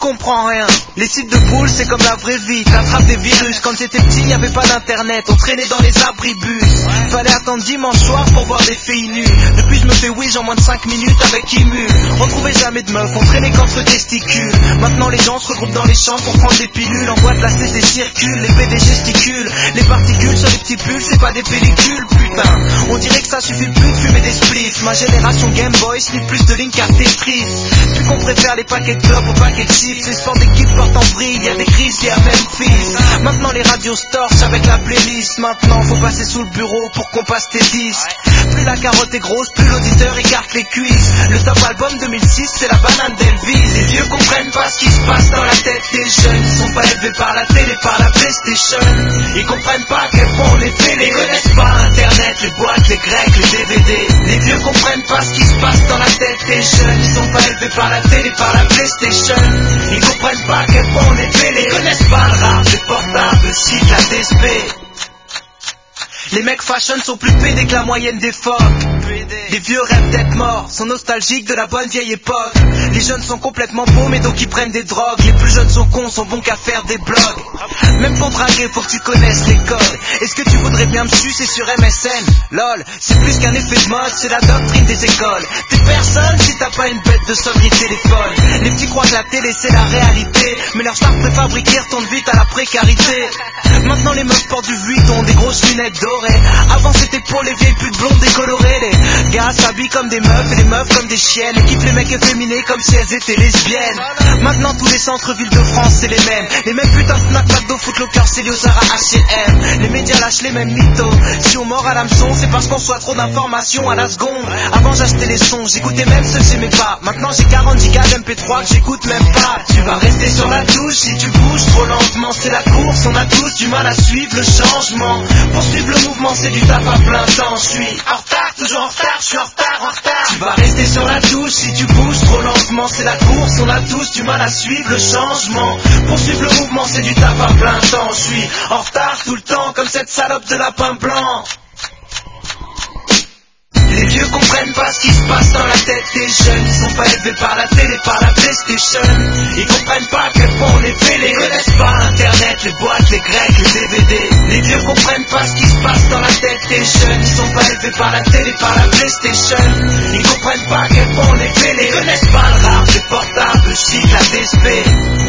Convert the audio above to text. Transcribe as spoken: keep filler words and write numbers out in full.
comprends rien. Les sites de boules c'est comme la vraie vie, t'attrapes des virus. Quand j'étais petit y'avait pas d'internet, on traînait dans les abribus. Fallait attendre dimanche soir pour voir des filles nues. Depuis je me fais wish en moins de cinq minutes avec Imu. On trouvait jamais de meufs, on traînait qu'entre testicules. Maintenant les gens se regroupent dans les champs pour prendre des pilules. En boîte la C D circule, les P D gesticulent. Les particules sur les petits pulls c'est pas des pellicules. Putain, on dirait que ça suffit plus de fumer des spliffs. Ma génération Game Boy slip plus de Link à Tetris. Vu qu'on préfère les paquets de clopes aux paquets de chips. Les sports d'équipe portent en vrille, y'a des crises et à Memphis. Maintenant les radios se torchent avec la playlist. Maintenant faut passer sous le bureau pour qu'on passe tes disques. Plus la carotte est grosse, plus l'auditeur écarte les cuisses. Le top album deux mille six c'est la banane d'Elvis. Les vieux comprennent pas ce qui se passe dans la tête des jeunes. Ils sont pas élevés par la télé, par la PlayStation. Ils comprennent pas à quel point on est fait. Les connaissent pas internet, les boîtes, les grecs, les D V D. Les vieux comprennent pas ce qui se passe dans la tête des jeunes. Ils sont pas élevés par la télé, par la PlayStation. Ils comprennent pas à quel point on est fait. Les connaissent pas le rap, les portables, le site, la D S P. Les mecs fashion sont plus pédés que la moyenne des phoques. Les vieux rêvent d'être morts, sont nostalgiques de la bonne vieille époque. Les jeunes sont complètement paumés donc ils prennent des drogues. Les plus jeunes sont cons, sont bons qu'à faire des blogs. Même pour draguer faut que tu connaisses les codes. Est-ce que tu voudrais bien me sucer sur M S N? Lol, c'est plus qu'un effet de mode, c'est la doctrine des écoles. T'es personne si t'as pas une bête de sonnerie téléphone. Les petits croient que la télé c'est la réalité, mais leur star préfabriquée retourne vite à la précarité. Maintenant les meufs portent du Vuitton, des grosses lunettes dorées. Avant c'était pour les vieilles putes blondes décolorées. Les gars s'habillent comme des meufs et les meufs comme des chiennes. Et kiffent les mecs efféminés comme si elles étaient lesbiennes. Maintenant tous les centres-villes de France c'est les mêmes. Les mêmes putains de Fnac, McDo, Footlocker, Célio, Zara, H et M. Les médias lâchent les mêmes mythos. Si on mord à l'hameçon c'est parce qu'on soit trop d'informations à la seconde. Avant j'achetais les sons, j'écoutais même ceux que j'aimais pas. Maintenant j'ai quarante gigas d'M P trois que j'écoute même pas. Tu vas rester sur la touche si tu bouges trop lentement. C'est la course, on a tous du mal à suivre le changement. Pour suivre le mouvement c'est du taf à plein temps. Je suis en retard, toujours en retard, je suis en retard, en retard. Tu vas rester sur la touche si tu bouges trop lentement. C'est la course, on a tous du mal à suivre le changement. Pour suivre le mouvement c'est du taf à plein temps. Je suis en retard tout le temps comme cette salope de lapin blanc. Les vieux comprennent pas ce qui se passe dans la tête des jeunes. Ils sont pas élevés par la télé, par la PlayStation. Ils comprennent pas à quel point on est fait. Les connaissent pas internet, les boîtes, les grecs, les D V D. Les vieux comprennent pas ce qui se passe dans la tête des jeunes. Ils sont pas élevés par la télé, par la PlayStation. Ils comprennent pas à quel point on est fait. Les connaissent pas le rap, les portables, le site, la D S P.